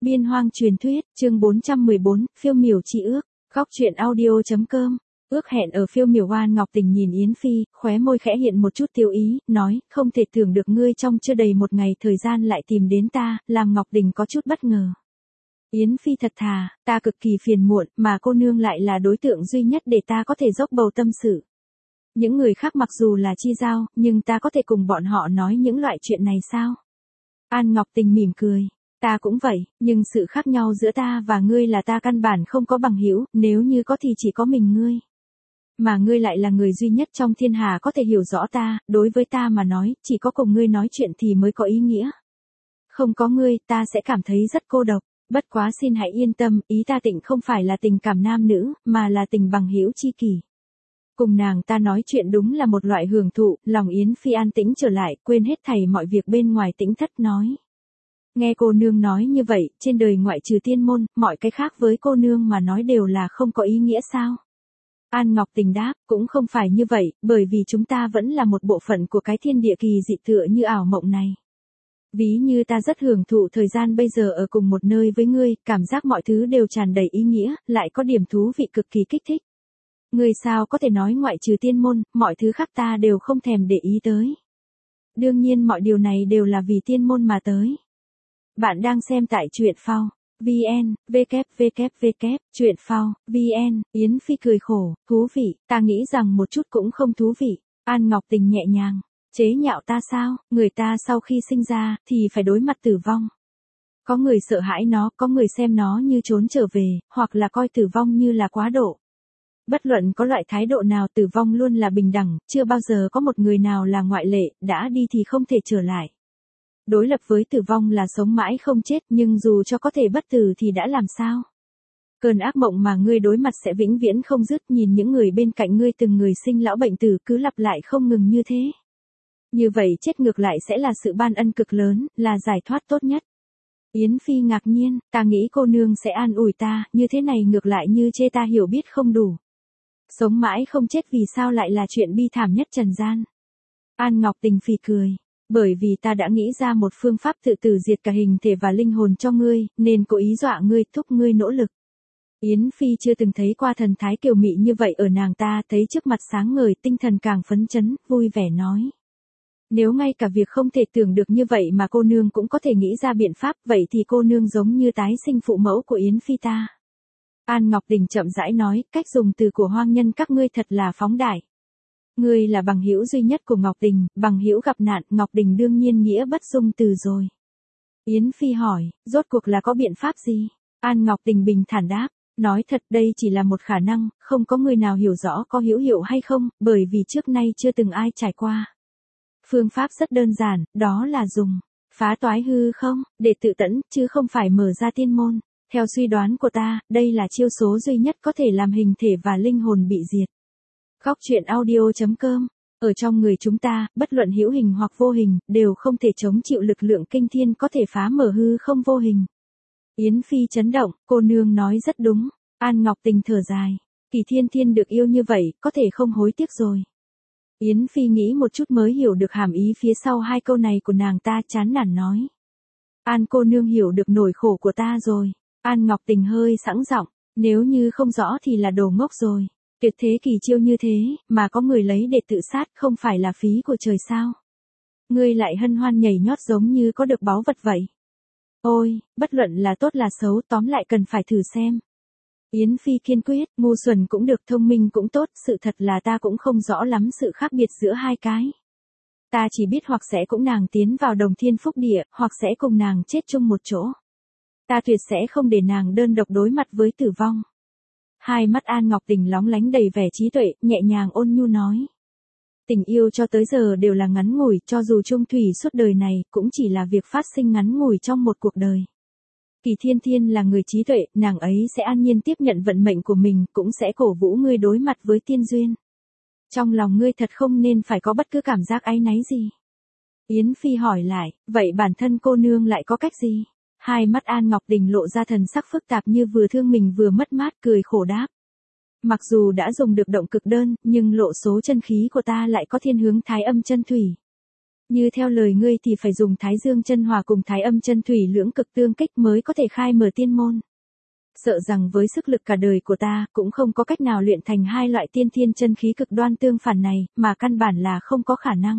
Biên hoang truyền thuyết, chương 414, phiêu miểu chi ước, góc truyện audio.com. Ước hẹn ở phiêu miểu. Oan Ngọc Tình nhìn Yến Phi, khóe môi khẽ hiện một chút tiêu ý, nói, không thể tưởng được ngươi trong chưa đầy một ngày thời gian lại tìm đến ta, làm Ngọc Tình có chút bất ngờ. Yến Phi thật thà, ta cực kỳ phiền muộn, mà cô nương lại là đối tượng duy nhất để ta có thể dốc bầu tâm sự. Những người khác mặc dù là chi giao, nhưng ta có thể cùng bọn họ nói những loại chuyện này sao? An Ngọc Tình mỉm cười. Ta cũng vậy, nhưng sự khác nhau giữa ta và ngươi là ta căn bản không có bằng hữu, nếu như có thì chỉ có mình ngươi. Mà ngươi lại là người duy nhất trong thiên hà có thể hiểu rõ ta, đối với ta mà nói, chỉ có cùng ngươi nói chuyện thì mới có ý nghĩa. Không có ngươi, ta sẽ cảm thấy rất cô độc, bất quá xin hãy yên tâm, ý ta Tịnh không phải là tình cảm nam nữ, mà là tình bằng hữu chi kỷ. Cùng nàng ta nói chuyện đúng là một loại hưởng thụ, lòng Yến Phi an tĩnh trở lại, quên hết thảy mọi việc bên ngoài, tĩnh thất nói. Nghe cô nương nói như vậy, trên đời ngoại trừ tiên môn, mọi cái khác với cô nương mà nói đều là không có ý nghĩa sao? An Ngọc Tình đáp, cũng không phải như vậy, bởi vì chúng ta vẫn là một bộ phận của cái thiên địa kỳ dị tựa như ảo mộng này. Ví như ta rất hưởng thụ thời gian bây giờ ở cùng một nơi với ngươi, cảm giác mọi thứ đều tràn đầy ý nghĩa, lại có điểm thú vị cực kỳ kích thích. Ngươi sao có thể nói ngoại trừ tiên môn, mọi thứ khác ta đều không thèm để ý tới. Đương nhiên mọi điều này đều là vì tiên môn mà tới. Bạn đang xem tại truyện phao VN, www, truyện phao VN, Yến Phi cười khổ, thú vị, ta nghĩ rằng một chút cũng không thú vị. An Ngọc Tình nhẹ nhàng, chế nhạo ta sao, người ta sau khi sinh ra, thì phải đối mặt tử vong. Có người sợ hãi nó, có người xem nó như trốn trở về, hoặc là coi tử vong như là quá độ. Bất luận có loại thái độ nào, tử vong luôn là bình đẳng, chưa bao giờ có một người nào là ngoại lệ, đã đi thì không thể trở lại. Đối lập với tử vong là sống mãi không chết, nhưng dù cho có thể bất tử thì đã làm sao? Cơn ác mộng mà ngươi đối mặt sẽ vĩnh viễn không dứt, nhìn những người bên cạnh ngươi từng người sinh lão bệnh tử cứ lặp lại không ngừng như thế. Như vậy chết ngược lại sẽ là sự ban ân cực lớn, là giải thoát tốt nhất. Yến Phi ngạc nhiên, ta nghĩ cô nương sẽ an ủi ta, như thế này ngược lại như chê ta hiểu biết không đủ. Sống mãi không chết vì sao lại là chuyện bi thảm nhất trần gian? An Ngọc Tình phì cười. Bởi vì ta đã nghĩ ra một phương pháp tự tử diệt cả hình thể và linh hồn cho ngươi, nên cố ý dọa ngươi, thúc ngươi nỗ lực. Yến Phi chưa từng thấy qua thần thái kiều mị như vậy ở nàng ta, thấy trước mặt sáng ngời, tinh thần càng phấn chấn, vui vẻ nói. Nếu ngay cả việc không thể tưởng được như vậy mà cô nương cũng có thể nghĩ ra biện pháp, vậy thì cô nương giống như tái sinh phụ mẫu của Yến Phi ta. An Ngọc Tình chậm rãi nói, cách dùng từ của hoang nhân các ngươi thật là phóng đại. Ngươi là bằng hữu duy nhất của Ngọc Tình, bằng hữu gặp nạn, Ngọc Tình đương nhiên nghĩa bất dung từ rồi. Yến Phi hỏi, rốt cuộc là có biện pháp gì? An Ngọc Tình bình thản đáp, nói thật đây chỉ là một khả năng, không có người nào hiểu rõ có hữu hiệu hay không, bởi vì trước nay chưa từng ai trải qua. Phương pháp rất đơn giản, đó là dùng phá toái hư không, để tự tẫn, chứ không phải mở ra tiên môn. Theo suy đoán của ta, đây là chiêu số duy nhất có thể làm hình thể và linh hồn bị diệt. Góc truyện audio.com. Ở trong người chúng ta, bất luận hữu hình hoặc vô hình, đều không thể chống chịu lực lượng kinh thiên có thể phá mở hư không vô hình. Yến Phi chấn động, cô nương nói rất đúng. An Ngọc Tình thở dài. Kỳ Thiên Thiên được yêu như vậy, có thể không hối tiếc rồi. Yến Phi nghĩ một chút mới hiểu được hàm ý phía sau hai câu này của nàng ta, chán nản nói. An cô nương hiểu được nỗi khổ của ta rồi. An Ngọc Tình hơi sẵn giọng, nếu như không rõ thì là đồ ngốc rồi. Tuyệt thế kỳ chiêu như thế, mà có người lấy để tự sát, không phải là phí của trời sao? Ngươi lại hân hoan nhảy nhót giống như có được báu vật vậy. Ôi, bất luận là tốt là xấu, tóm lại cần phải thử xem. Yến Phi kiên quyết, ngu xuẩn cũng được, thông minh cũng tốt, sự thật là ta cũng không rõ lắm sự khác biệt giữa hai cái. Ta chỉ biết hoặc sẽ cùng nàng tiến vào đồng thiên phúc địa, hoặc sẽ cùng nàng chết chung một chỗ. Ta tuyệt sẽ không để nàng đơn độc đối mặt với tử vong. Hai mắt An Ngọc Tình lóng lánh đầy vẻ trí tuệ, nhẹ nhàng ôn nhu nói. Tình yêu cho tới giờ đều là ngắn ngủi, cho dù chung thủy suốt đời này, cũng chỉ là việc phát sinh ngắn ngủi trong một cuộc đời. Kỳ Thiên Thiên là người trí tuệ, nàng ấy sẽ an nhiên tiếp nhận vận mệnh của mình, cũng sẽ cổ vũ ngươi đối mặt với tiên duyên. Trong lòng ngươi thật không nên phải có bất cứ cảm giác áy náy gì. Yến Phi hỏi lại, vậy bản thân cô nương lại có cách gì? Hai mắt An Ngọc Tình lộ ra thần sắc phức tạp như vừa thương mình vừa mất mát, cười khổ đáp. Mặc dù đã dùng được động cực đơn, nhưng lộ số chân khí của ta lại có thiên hướng thái âm chân thủy. Như theo lời ngươi thì phải dùng Thái Dương chân hỏa cùng Thái Âm chân thủy lưỡng cực tương kích mới có thể khai mở tiên môn. Sợ rằng với sức lực cả đời của ta cũng không có cách nào luyện thành hai loại tiên thiên chân khí cực đoan tương phản này, mà căn bản là không có khả năng.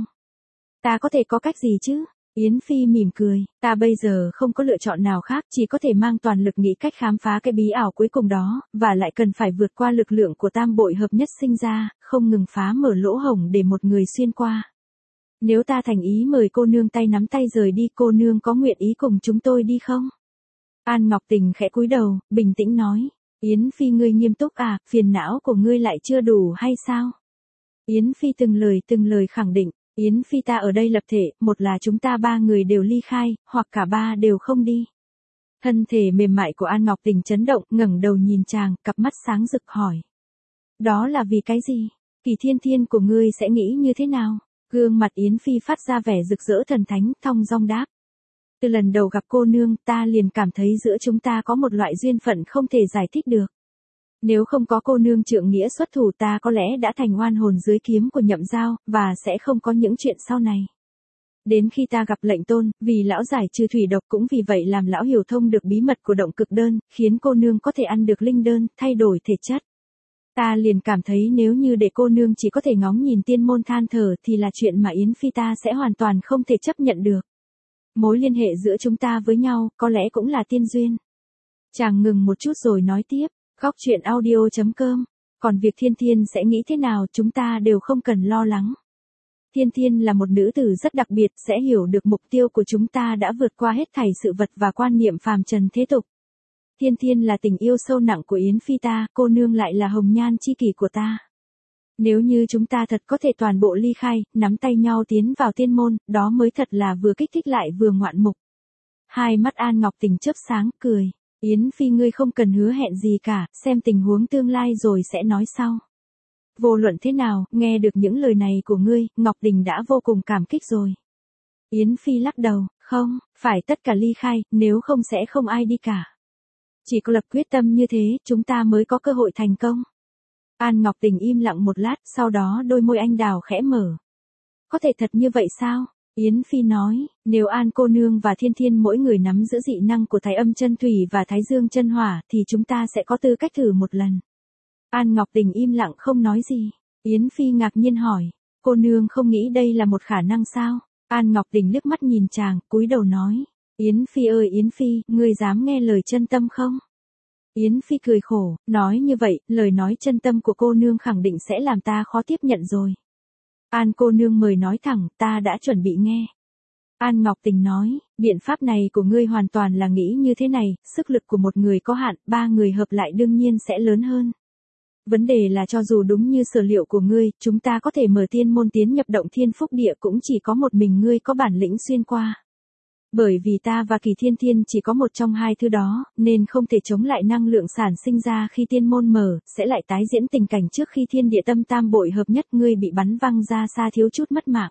Ta có thể có cách gì chứ? Yến Phi mỉm cười, ta bây giờ không có lựa chọn nào khác, chỉ có thể mang toàn lực nghĩ cách khám phá cái bí ảo cuối cùng đó, và lại cần phải vượt qua lực lượng của tam bội hợp nhất sinh ra, không ngừng phá mở lỗ hổng để một người xuyên qua. Nếu ta thành ý mời cô nương tay nắm tay rời đi, cô nương có nguyện ý cùng chúng tôi đi không? An Ngọc Tình khẽ cúi đầu, bình tĩnh nói, Yến Phi ngươi nghiêm túc à, phiền não của ngươi lại chưa đủ hay sao? Yến Phi từng lời khẳng định, Yến Phi ta ở đây lập thể, một là chúng ta ba người đều ly khai, hoặc cả ba đều không đi. Thân thể mềm mại của An Ngọc Tình chấn động, ngẩng đầu nhìn chàng, cặp mắt sáng rực hỏi. Đó là vì cái gì? Kỳ Thiên Thiên của ngươi sẽ nghĩ như thế nào? Gương mặt Yến Phi phát ra vẻ rực rỡ thần thánh, thong dong đáp. Từ lần đầu gặp cô nương, ta liền cảm thấy giữa chúng ta có một loại duyên phận không thể giải thích được. Nếu không có cô nương trượng nghĩa xuất thủ, ta có lẽ đã thành oan hồn dưới kiếm của Nhậm Giao, và sẽ không có những chuyện sau này. Đến khi ta gặp lệnh tôn, vì lão giải trừ thủy độc cũng vì vậy làm lão hiểu thông được bí mật của động cực đơn, khiến cô nương có thể ăn được linh đơn, thay đổi thể chất. Ta liền cảm thấy nếu như để cô nương chỉ có thể ngóng nhìn tiên môn than thở thì là chuyện mà Yến Phi ta sẽ hoàn toàn không thể chấp nhận được. Mối liên hệ giữa chúng ta với nhau, có lẽ cũng là tiên duyên. Chàng ngừng một chút rồi nói tiếp, Góc Truyện Audio.com, còn việc Thiên Thiên sẽ nghĩ thế nào chúng ta đều không cần lo lắng. Thiên Thiên là một nữ tử rất đặc biệt, sẽ hiểu được mục tiêu của chúng ta đã vượt qua hết thảy sự vật và quan niệm phàm trần thế tục. Thiên Thiên là tình yêu sâu nặng của Yến Phi ta, cô nương lại là hồng nhan chi kỷ của ta. Nếu như chúng ta thật có thể toàn bộ ly khai, nắm tay nhau tiến vào tiên môn, đó mới thật là vừa kích thích lại vừa ngoạn mục. Hai mắt An Ngọc Tình chớp sáng, cười. Yến Phi ngươi không cần hứa hẹn gì cả, xem tình huống tương lai rồi sẽ nói sau. Vô luận thế nào, nghe được những lời này của ngươi, Ngọc Tình đã vô cùng cảm kích rồi. Yến Phi lắc đầu, không, phải tất cả ly khai, nếu không sẽ không ai đi cả. Chỉ có lập quyết tâm như thế, chúng ta mới có cơ hội thành công. An Ngọc Tình im lặng một lát, sau đó đôi môi anh đào khẽ mở. Có thể thật như vậy sao? Yến Phi nói, nếu An cô nương và Thiên Thiên mỗi người nắm giữ dị năng của Thái Âm chân thủy và Thái Dương chân hỏa thì chúng ta sẽ có tư cách thử một lần. An Ngọc Tình im lặng không nói gì. Yến Phi ngạc nhiên hỏi, cô nương không nghĩ đây là một khả năng sao? An Ngọc Tình liếc mắt nhìn chàng, cúi đầu nói, Yến Phi ơi Yến Phi, ngươi dám nghe lời chân tâm không? Yến Phi cười khổ, nói như vậy, lời nói chân tâm của cô nương khẳng định sẽ làm ta khó tiếp nhận rồi. An cô nương mời nói thẳng, ta đã chuẩn bị nghe. An Ngọc Tình nói, biện pháp này của ngươi hoàn toàn là nghĩ như thế này, sức lực của một người có hạn, ba người hợp lại đương nhiên sẽ lớn hơn. Vấn đề là cho dù đúng như sở liệu của ngươi, chúng ta có thể mở tiên môn tiến nhập động thiên phúc địa cũng chỉ có một mình ngươi có bản lĩnh xuyên qua. Bởi vì ta và Kỳ Thiên Thiên chỉ có một trong hai thứ đó, nên không thể chống lại năng lượng sản sinh ra khi tiên môn mở, sẽ lại tái diễn tình cảnh trước khi thiên địa tâm tam bội hợp nhất, ngươi bị bắn văng ra xa thiếu chút mất mạng.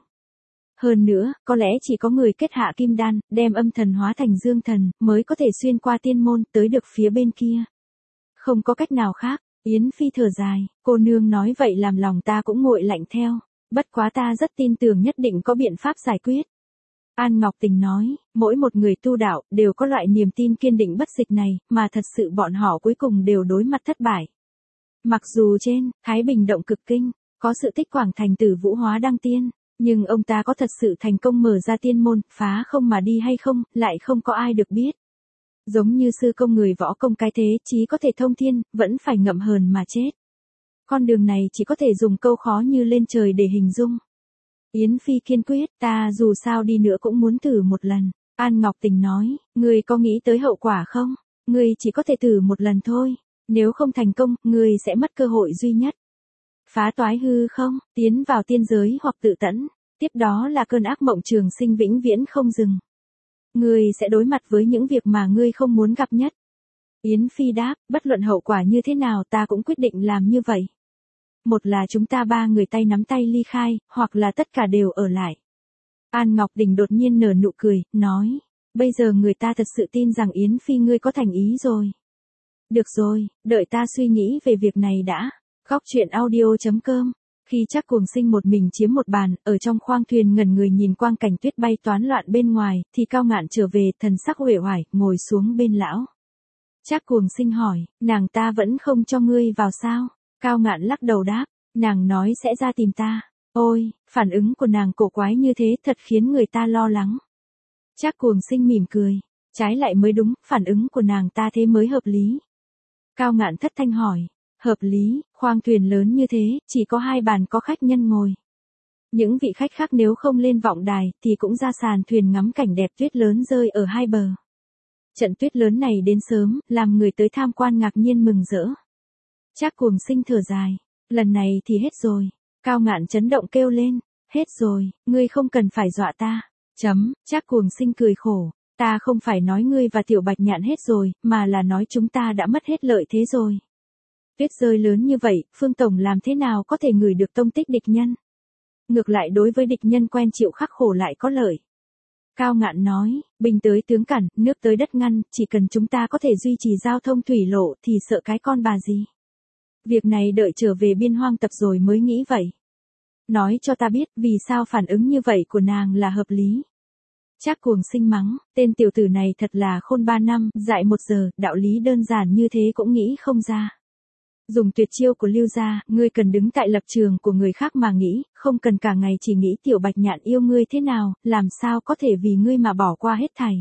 Hơn nữa, có lẽ chỉ có người kết hạ kim đan, đem âm thần hóa thành dương thần, mới có thể xuyên qua tiên môn, tới được phía bên kia. Không có cách nào khác. Yến Phi thở dài, cô nương nói vậy làm lòng ta cũng nguội lạnh theo. Bất quá ta rất tin tưởng nhất định có biện pháp giải quyết. An Ngọc Tình nói, mỗi một người tu đạo đều có loại niềm tin kiên định bất dịch này, mà thật sự bọn họ cuối cùng đều đối mặt thất bại. Mặc dù trên Thái Bình động cực kinh có sự tích Quảng Thành Tử Vũ hóa đăng tiên, nhưng ông ta có thật sự thành công mở ra tiên môn, phá không mà đi hay không, lại không có ai được biết. Giống như sư công người võ công cái thế, chí có thể thông thiên, vẫn phải ngậm hờn mà chết. Con đường này chỉ có thể dùng câu khó như lên trời để hình dung. Yến Phi kiên quyết, ta dù sao đi nữa cũng muốn thử một lần. An Ngọc Tình nói, ngươi có nghĩ tới hậu quả không? Ngươi chỉ có thể thử một lần thôi. Nếu không thành công, ngươi sẽ mất cơ hội duy nhất. Phá toái hư không, tiến vào tiên giới hoặc tự tẫn. Tiếp đó là cơn ác mộng trường sinh vĩnh viễn không dừng. Ngươi sẽ đối mặt với những việc mà ngươi không muốn gặp nhất. Yến Phi đáp, bất luận hậu quả như thế nào ta cũng quyết định làm như vậy. Một là chúng ta ba người tay nắm tay ly khai, hoặc là tất cả đều ở lại. An Ngọc Tình đột nhiên nở nụ cười, nói, bây giờ người ta thật sự tin rằng Yến Phi ngươi có thành ý rồi. Được rồi, đợi ta suy nghĩ về việc này đã. Góc Truyện Audio.com Khi Trác Cuồng Sinh một mình chiếm một bàn, ở trong khoang thuyền ngẩn người nhìn quang cảnh tuyết bay toán loạn bên ngoài, thì Cao Ngạn trở về, thần sắc uể oải, ngồi xuống bên lão. Trác Cuồng Sinh hỏi, nàng ta vẫn không cho ngươi vào sao? Cao Ngạn lắc đầu đáp, nàng nói sẽ ra tìm ta. Ôi, phản ứng của nàng cổ quái như thế thật khiến người ta lo lắng. Trác Cuồng Sinh mỉm cười, trái lại mới đúng, phản ứng của nàng ta thế mới hợp lý. Cao Ngạn thất thanh hỏi, hợp lý, khoang thuyền lớn như thế, chỉ có 2 bàn có khách nhân ngồi. Những vị khách khác nếu không lên vọng đài, thì cũng ra sàn thuyền ngắm cảnh đẹp tuyết lớn rơi ở hai bờ. Trận tuyết lớn này đến sớm, làm người tới tham quan ngạc nhiên mừng rỡ. Trác Cuồng Sinh thở dài, lần này thì hết rồi. Cao Ngạn chấn động kêu lên, hết rồi, ngươi không cần phải dọa ta. Trác Cuồng Sinh cười khổ, ta không phải nói ngươi và Tiểu Bạch Nhạn hết rồi, mà là nói chúng ta đã mất hết lợi thế rồi. Tuyết rơi lớn như vậy, Phương Tổng làm thế nào có thể ngửi được tông tích địch nhân? Ngược lại đối với địch nhân quen chịu khắc khổ lại có lợi. Cao Ngạn nói, binh tới tướng cản, nước tới đất ngăn, chỉ cần chúng ta có thể duy trì giao thông thủy lộ thì sợ cái con bà gì. Việc này đợi trở về biên hoang tập rồi mới nghĩ vậy. Nói cho ta biết vì sao phản ứng như vậy của nàng là hợp lý. Trác Cuồng Sinh mắng, tên tiểu tử này thật là khôn 3 năm, dại 1 giờ, đạo lý đơn giản như thế cũng nghĩ không ra. Dùng tuyệt chiêu của Lưu gia, ngươi cần đứng tại lập trường của người khác mà nghĩ, không cần cả ngày chỉ nghĩ Tiểu Bạch Nhạn yêu ngươi thế nào, làm sao có thể vì ngươi mà bỏ qua hết thảy.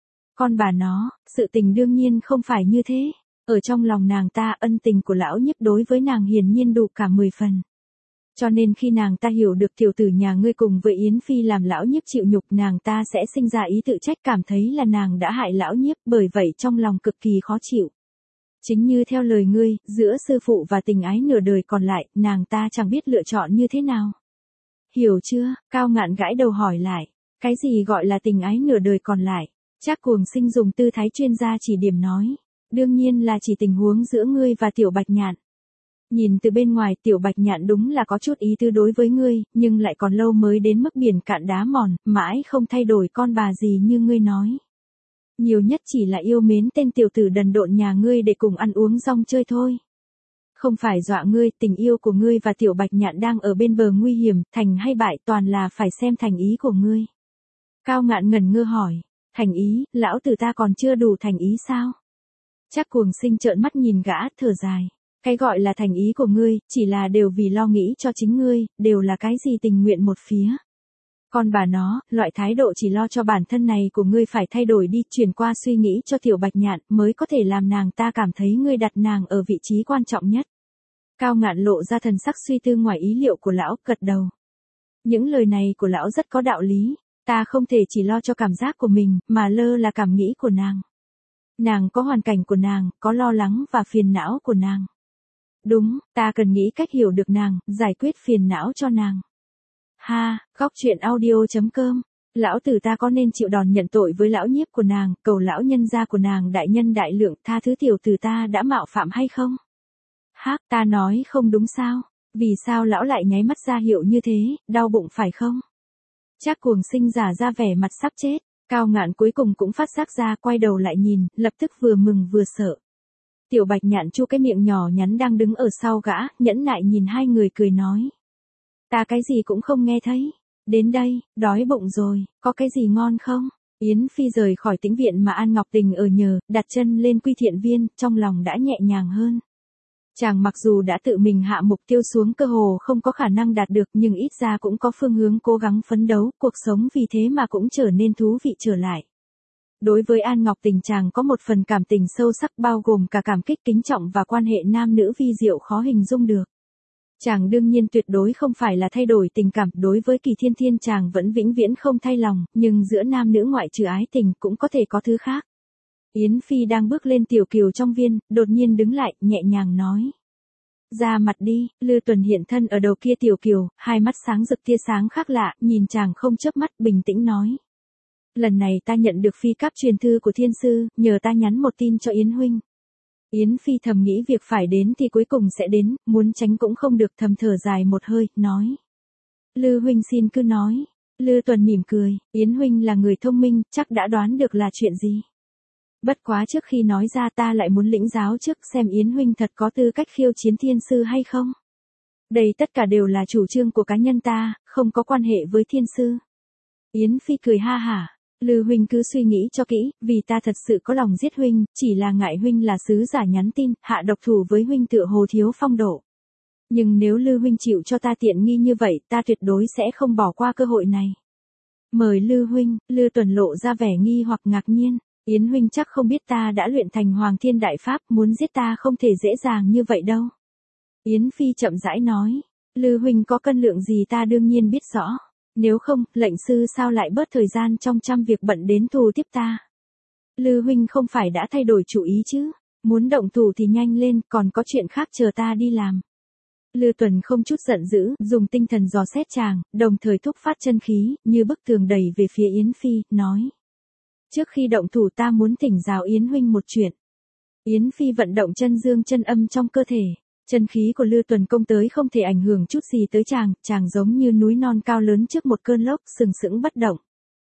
Con bà nó, sự tình đương nhiên không phải như thế. Ở trong lòng nàng ta ân tình của lão nhiếp đối với nàng hiển nhiên đủ cả 10 phần. Cho nên khi nàng ta hiểu được tiểu tử nhà ngươi cùng với Yến Phi làm lão nhiếp chịu nhục, nàng ta sẽ sinh ra ý tự trách, cảm thấy là nàng đã hại lão nhiếp, bởi vậy trong lòng cực kỳ khó chịu. Chính như theo lời ngươi, giữa sư phụ và tình ái nửa đời còn lại, nàng ta chẳng biết lựa chọn như thế nào. Hiểu chưa? Cao Ngạn gãi đầu hỏi lại. Cái gì gọi là tình ái nửa đời còn lại? Trác Cuồng Sinh dùng tư thái chuyên gia chỉ điểm nói. Đương nhiên là chỉ tình huống giữa ngươi và Tiểu Bạch Nhạn. Nhìn từ bên ngoài Tiểu Bạch Nhạn đúng là có chút ý tư đối với ngươi, nhưng lại còn lâu mới đến mức biển cạn đá mòn, mãi không thay đổi con bà gì như ngươi nói. Nhiều nhất chỉ là yêu mến tên tiểu tử đần độn nhà ngươi để cùng ăn uống rong chơi thôi. Không phải dọa ngươi, tình yêu của ngươi và Tiểu Bạch Nhạn đang ở bên bờ nguy hiểm, thành hay bại toàn là phải xem thành ý của ngươi. Cao Ngạn ngẩn ngơ hỏi, thành ý, lão tử ta còn chưa đủ thành ý sao? Trác Cuồng Sinh trợn mắt nhìn gã, thở dài. Cái gọi là thành ý của ngươi, chỉ là đều vì lo nghĩ cho chính ngươi, đều là cái gì tình nguyện một phía. Con bà nó, loại thái độ chỉ lo cho bản thân này của ngươi phải thay đổi đi, chuyển qua suy nghĩ cho Tiểu Bạch Nhạn, mới có thể làm nàng ta cảm thấy ngươi đặt nàng ở vị trí quan trọng nhất. Cao Ngạn lộ ra thần sắc suy tư ngoài ý liệu của lão, gật đầu. Những lời này của lão rất có đạo lý, ta không thể chỉ lo cho cảm giác của mình, mà lơ là cảm nghĩ của nàng. Nàng có hoàn cảnh của nàng, có lo lắng và phiền não của nàng. Đúng, ta cần nghĩ cách hiểu được nàng, giải quyết phiền não cho nàng. Ha, góc truyện audio.com. Lão tử ta có nên chịu đòn nhận tội với lão nhiếp của nàng, cầu lão nhân gia của nàng đại nhân đại lượng tha thứ tiểu tử ta đã mạo phạm hay không? Hác, ta nói không đúng sao? Vì sao lão lại nháy mắt ra hiệu như thế, đau bụng phải không? Trác Cuồng Sinh giả ra vẻ mặt sắp chết, Cao Ngạn cuối cùng cũng phát giác ra, quay đầu lại nhìn, lập tức vừa mừng vừa sợ. Tiểu Bạch Nhạn chu cái miệng nhỏ nhắn đang đứng ở sau gã, nhẫn nại nhìn hai người cười nói. Ta cái gì cũng không nghe thấy. Đến đây, đói bụng rồi, có cái gì ngon không? Yến Phi rời khỏi tĩnh viện mà An Ngọc Tình ở nhờ, đặt chân lên Quy Thiện Viên, trong lòng đã nhẹ nhàng hơn. Chàng mặc dù đã tự mình hạ mục tiêu xuống cơ hồ không có khả năng đạt được, nhưng ít ra cũng có phương hướng cố gắng phấn đấu, cuộc sống vì thế mà cũng trở nên thú vị trở lại. Đối với An Ngọc Tình chàng có một phần cảm tình sâu sắc, bao gồm cả cảm kích kính trọng và quan hệ nam nữ vi diệu khó hình dung được. Chàng đương nhiên tuyệt đối không phải là thay đổi tình cảm, đối với Kỳ Thiên Thiên chàng vẫn vĩnh viễn không thay lòng, nhưng giữa nam nữ ngoại trừ ái tình cũng có thể có thứ khác. Yến Phi đang bước lên tiểu kiều trong viên, đột nhiên đứng lại, nhẹ nhàng nói. Ra mặt đi, Lư Tuần hiện thân ở đầu kia tiểu kiều, hai mắt sáng rực tia sáng khác lạ, nhìn chàng không chớp mắt, bình tĩnh nói. Lần này ta nhận được phi cáp truyền thư của thiên sư, nhờ ta nhắn một tin cho Yến huynh. Yến Phi thầm nghĩ việc phải đến thì cuối cùng sẽ đến, muốn tránh cũng không được, thầm thở dài một hơi, nói. Lư huynh xin cứ nói. Lư Tuần mỉm cười, Yến huynh là người thông minh, chắc đã đoán được là chuyện gì. Bất quá trước khi nói ra ta lại muốn lĩnh giáo trước xem Yến huynh thật có tư cách khiêu chiến thiên sư hay không. Đây tất cả đều là chủ trương của cá nhân ta, không có quan hệ với thiên sư. Yến Phi cười ha hả. Lư huynh cứ suy nghĩ cho kỹ, vì ta thật sự có lòng giết huynh, chỉ là ngại huynh là sứ giả nhắn tin, hạ độc thủ với huynh tựa hồ thiếu phong độ. Nhưng nếu Lư huynh chịu cho ta tiện nghi như vậy, ta tuyệt đối sẽ không bỏ qua cơ hội này. Mời Lư huynh. Lư Tuần lộ ra vẻ nghi hoặc ngạc nhiên. Yến huynh chắc không biết ta đã luyện thành Hoàng Thiên Đại Pháp, muốn giết ta không thể dễ dàng như vậy đâu. Yến Phi chậm rãi nói. Lư huynh có cân lượng gì ta đương nhiên biết rõ. Nếu không, lệnh sư sao lại bớt thời gian trong trăm việc bận đến thù tiếp ta. Lư huynh không phải đã thay đổi chủ ý chứ. Muốn động thủ thì nhanh lên, còn có chuyện khác chờ ta đi làm. Lư Tuần không chút giận dữ, dùng tinh thần dò xét chàng, đồng thời thúc phát chân khí, như bức tường đẩy về phía Yến Phi, nói. Trước khi động thủ ta muốn thỉnh giáo Yến huynh một chuyện. Yến Phi vận động chân dương chân âm trong cơ thể. Chân khí của Lư Tuần công tới không thể ảnh hưởng chút gì tới chàng giống như núi non cao lớn trước một cơn lốc sừng sững bất động.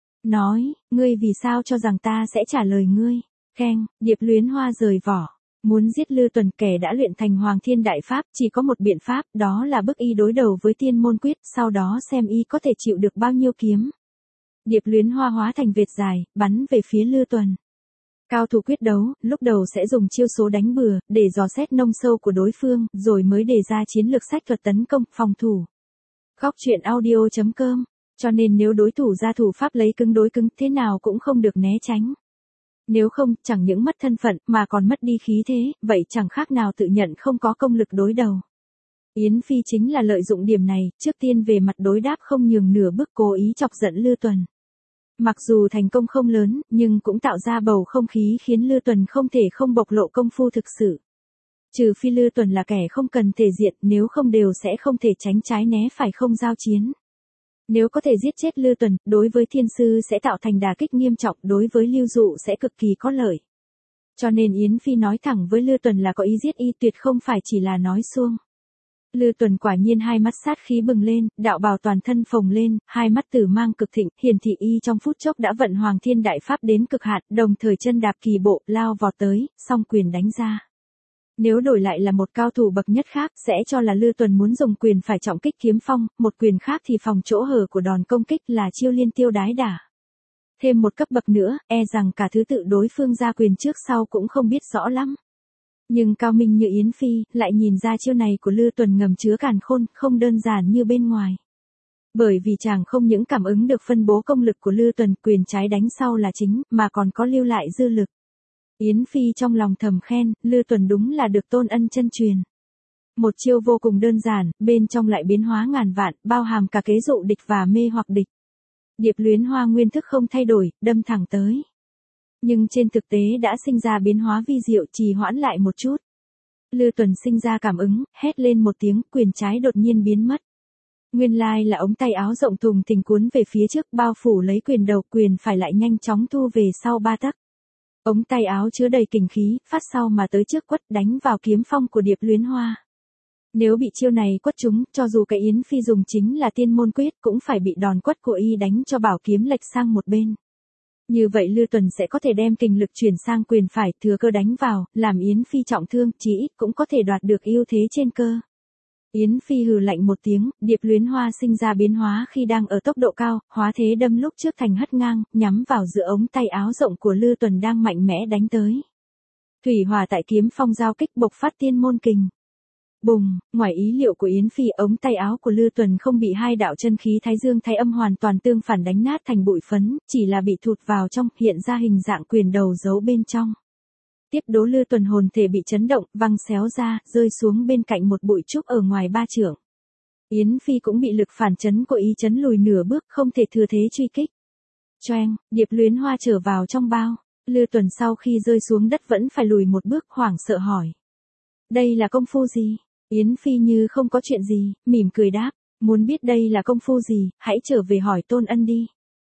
Nói, ngươi vì sao cho rằng ta sẽ trả lời ngươi? Keng, Điệp Luyến Hoa rời vỏ. Muốn giết Lư Tuần, kẻ đã luyện thành Hoàng Thiên Đại Pháp, chỉ có một biện pháp, đó là bức y đối đầu với Tiên Môn Quyết, sau đó xem y có thể chịu được bao nhiêu kiếm. Điệp Luyến Hoa hóa thành vệt dài, bắn về phía Lư Tuần. Cao thủ quyết đấu, lúc đầu sẽ dùng chiêu số đánh bừa, để dò xét nông sâu của đối phương, rồi mới đề ra chiến lược sách thuật tấn công, phòng thủ. Góc truyện audio.com. Cho nên nếu đối thủ ra thủ pháp lấy cứng đối cứng, thế nào cũng không được né tránh. Nếu không, chẳng những mất thân phận, mà còn mất đi khí thế, vậy chẳng khác nào tự nhận không có công lực đối đầu. Yến Phi chính là lợi dụng điểm này, trước tiên về mặt đối đáp không nhường nửa bước, cố ý chọc giận Lư Tuần. Mặc dù thành công không lớn, nhưng cũng tạo ra bầu không khí khiến Lư Tuần không thể không bộc lộ công phu thực sự. Trừ phi Lư Tuần là kẻ không cần thể diện, nếu không đều sẽ không thể tránh trái né phải không giao chiến. Nếu có thể giết chết Lư Tuần, đối với thiên sư sẽ tạo thành đả kích nghiêm trọng, đối với Lưu Dụ sẽ cực kỳ có lợi. Cho nên Yến Phi nói thẳng với Lư Tuần là có ý giết y, tuyệt không phải chỉ là nói suông. Lư Tuần quả nhiên hai mắt sát khí bừng lên, đạo bào toàn thân phồng lên, hai mắt tử mang cực thịnh, hiển thị y trong phút chốc đã vận Hoàng Thiên Đại Pháp đến cực hạn, đồng thời chân đạp kỳ bộ, lao vọt tới, song quyền đánh ra. Nếu đổi lại là một cao thủ bậc nhất khác, sẽ cho là Lư Tuần muốn dùng quyền phải trọng kích kiếm phong, một quyền khác thì phòng chỗ hở của đòn công kích là chiêu liên tiêu đái đả. Thêm một cấp bậc nữa, e rằng cả thứ tự đối phương ra quyền trước sau cũng không biết rõ lắm. Nhưng cao minh như Yến Phi, lại nhìn ra chiêu này của Lư Tuần ngầm chứa càn khôn, không đơn giản như bên ngoài. Bởi vì chàng không những cảm ứng được phân bố công lực của Lư Tuần, quyền trái đánh sau là chính, mà còn có lưu lại dư lực. Yến Phi trong lòng thầm khen, Lư Tuần đúng là được Tôn Ân chân truyền. Một chiêu vô cùng đơn giản, bên trong lại biến hóa ngàn vạn, bao hàm cả kế dụ địch và mê hoặc địch. Điệp Luyến Hoa nguyên thức không thay đổi, đâm thẳng tới. Nhưng trên thực tế đã sinh ra biến hóa vi diệu, trì hoãn lại một chút. Lư Tuần sinh ra cảm ứng, hét lên một tiếng, quyền trái đột nhiên biến mất. Nguyên lai là ống tay áo rộng thùng thình cuốn về phía trước, bao phủ lấy quyền đầu, quyền phải lại nhanh chóng thu về sau 3 tấc. Ống tay áo chứa đầy kình khí, phát sau mà tới trước quất đánh vào kiếm phong của Điệp Luyến Hoa. Nếu bị chiêu này quất trúng, cho dù cái Yến Phi dùng chính là Tiên Môn Quyết cũng phải bị đòn quất của y đánh cho bảo kiếm lệch sang một bên. Như vậy Lư Tuần sẽ có thể đem kình lực chuyển sang quyền phải, thừa cơ đánh vào, làm Yến Phi trọng thương, chỉ ít cũng có thể đoạt được ưu thế trên cơ. Yến Phi hừ lạnh một tiếng, Điệp Luyến Hoa sinh ra biến hóa khi đang ở tốc độ cao, hóa thế đâm lúc trước thành hất ngang, nhắm vào giữa ống tay áo rộng của Lư Tuần đang mạnh mẽ đánh tới. Thủy hỏa tại kiếm phong giao kích bộc phát tiên môn kình. Bùng, ngoài ý liệu của Yến Phi, ống tay áo của Lư Tuần không bị hai đạo chân khí thái dương thái âm hoàn toàn tương phản đánh nát thành bụi phấn, chỉ là bị thụt vào trong, hiện ra hình dạng quyền đầu giấu bên trong. Tiếp đố Lư Tuần hồn thể bị chấn động, văng xéo ra, rơi xuống bên cạnh một bụi trúc ở ngoài 3 trượng. Yến Phi cũng bị lực phản chấn của y chấn lùi nửa bước, không thể thừa thế truy kích. Choeng, Điệp Luyến Hoa trở vào trong bao. Lư Tuần sau khi rơi xuống đất vẫn phải lùi một bước, hoảng sợ hỏi. Đây là công phu gì? Yến Phi như không có chuyện gì, mỉm cười đáp. Muốn biết đây là công phu gì, hãy trở về hỏi Tôn Ân đi.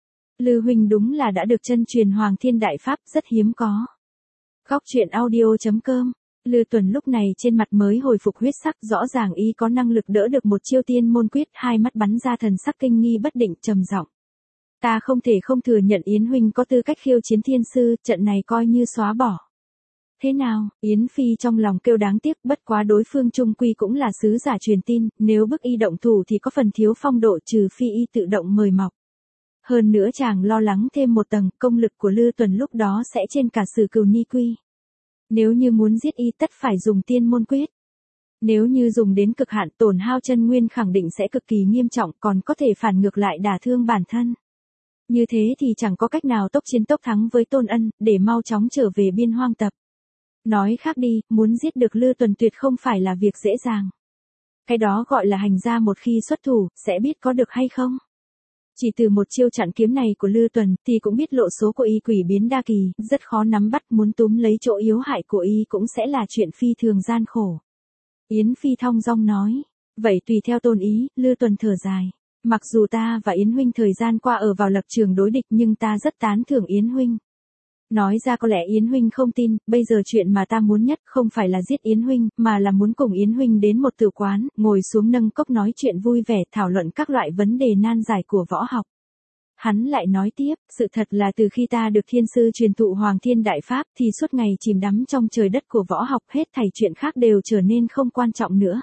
Lư huynh đúng là đã được chân truyền Hoàng Thiên Đại Pháp, rất hiếm có. Góc truyện audio.com. Lư Tuần lúc này trên mặt mới hồi phục huyết sắc, rõ ràng y có năng lực đỡ được một chiêu Tiên Môn Quyết, hai mắt bắn ra thần sắc kinh nghi bất định, trầm giọng. Ta không thể không thừa nhận Yến huynh có tư cách khiêu chiến thiên sư, trận này coi như xóa bỏ. Thế nào, Yến Phi trong lòng kêu đáng tiếc, bất quá đối phương trung quy cũng là sứ giả truyền tin, nếu bức y động thủ thì có phần thiếu phong độ, trừ phi y tự động mời mọc. Hơn nữa chàng lo lắng thêm một tầng, công lực của Lư Tuần lúc đó sẽ trên cả Sử Cửu Ni Quy. Nếu như muốn giết y tất phải dùng tiên môn quyết. Nếu như dùng đến cực hạn, tổn hao chân nguyên khẳng định sẽ cực kỳ nghiêm trọng, còn có thể phản ngược lại đả thương bản thân. Như thế thì chẳng có cách nào tốc chiến tốc thắng với Tôn Ân, để mau chóng trở về biên hoang tập. Nói khác đi, muốn giết được Lư Tuần tuyệt không phải là việc dễ dàng. Cái đó gọi là hành gia một khi xuất thủ, sẽ biết có được hay không. Chỉ từ một chiêu chặn kiếm này của Lư Tuần thì cũng biết lộ số của y quỷ biến đa kỳ, rất khó nắm bắt, muốn túm lấy chỗ yếu hại của y cũng sẽ là chuyện phi thường gian khổ. Yến Phi thong dong nói, vậy tùy theo Tôn ý. Lư Tuần thở dài. Mặc dù ta và Yến huynh thời gian qua ở vào lập trường đối địch nhưng ta rất tán thưởng Yến huynh. Nói ra có lẽ Yến huynh không tin, bây giờ chuyện mà ta muốn nhất không phải là giết Yến huynh, mà là muốn cùng Yến huynh đến một tử quán, ngồi xuống nâng cốc nói chuyện vui vẻ, thảo luận các loại vấn đề nan giải của võ học. Hắn lại nói tiếp, sự thật là từ khi ta được thiên sư truyền thụ Hoàng Thiên Đại Pháp thì suốt ngày chìm đắm trong trời đất của võ học, hết thảy chuyện khác đều trở nên không quan trọng nữa.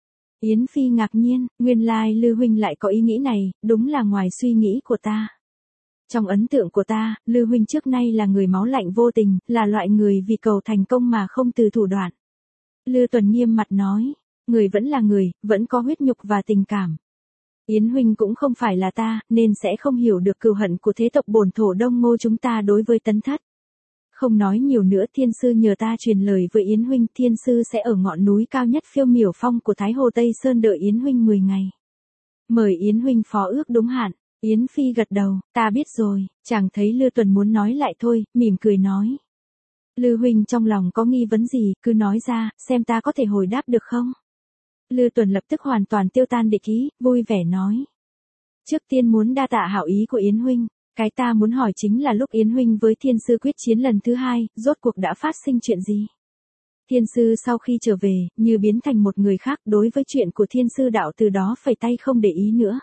Yến Phi ngạc nhiên, nguyên lai Lư huynh lại có ý nghĩ này, đúng là ngoài suy nghĩ của ta. Trong ấn tượng của ta, Lư huynh trước nay là người máu lạnh vô tình, là loại người vì cầu thành công mà không từ thủ đoạn. Lư Tuần nghiêm mặt nói, người vẫn là người, vẫn có huyết nhục và tình cảm. Yến huynh cũng không phải là ta, nên sẽ không hiểu được cừu hận của thế tộc bổn thổ Đông Ngô chúng ta đối với Tấn Thất. Không nói nhiều nữa, thiên sư nhờ ta truyền lời với Yến huynh, thiên sư sẽ ở ngọn núi cao nhất Phiêu Miểu Phong của Thái Hồ Tây Sơn đợi Yến huynh 10 ngày. Mời Yến huynh phó ước đúng hạn. Yến Phi gật đầu, ta biết rồi. Chàng thấy Lư Tuần muốn nói lại thôi, mỉm cười nói. Lư huynh trong lòng có nghi vấn gì, cứ nói ra, xem ta có thể hồi đáp được không? Lư Tuần lập tức hoàn toàn tiêu tan địch ý, vui vẻ nói. Trước tiên muốn đa tạ hảo ý của Yến huynh. Cái ta muốn hỏi chính là lúc Yến huynh với thiên sư quyết chiến lần thứ 2, rốt cuộc đã phát sinh chuyện gì? Thiên sư sau khi trở về, như biến thành một người khác, đối với chuyện của thiên sư đạo từ đó phẩy tay không để ý nữa.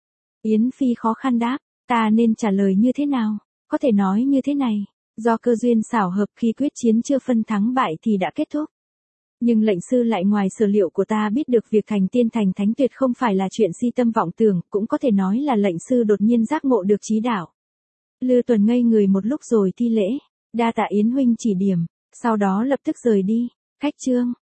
Yến Phi khó khăn đáp, ta nên trả lời như thế nào? Có thể nói như thế này, do cơ duyên xảo hợp khi quyết chiến chưa phân thắng bại thì đã kết thúc. Nhưng lệnh sư lại ngoài sở liệu của ta biết được việc thành tiên thành thánh tuyệt không phải là chuyện si tâm vọng tưởng, cũng có thể nói là lệnh sư đột nhiên giác ngộ được chí đạo. Lư Tuần ngây người một lúc rồi thi lễ, đa tạ Yến huynh chỉ điểm, sau đó lập tức rời đi. Khách chương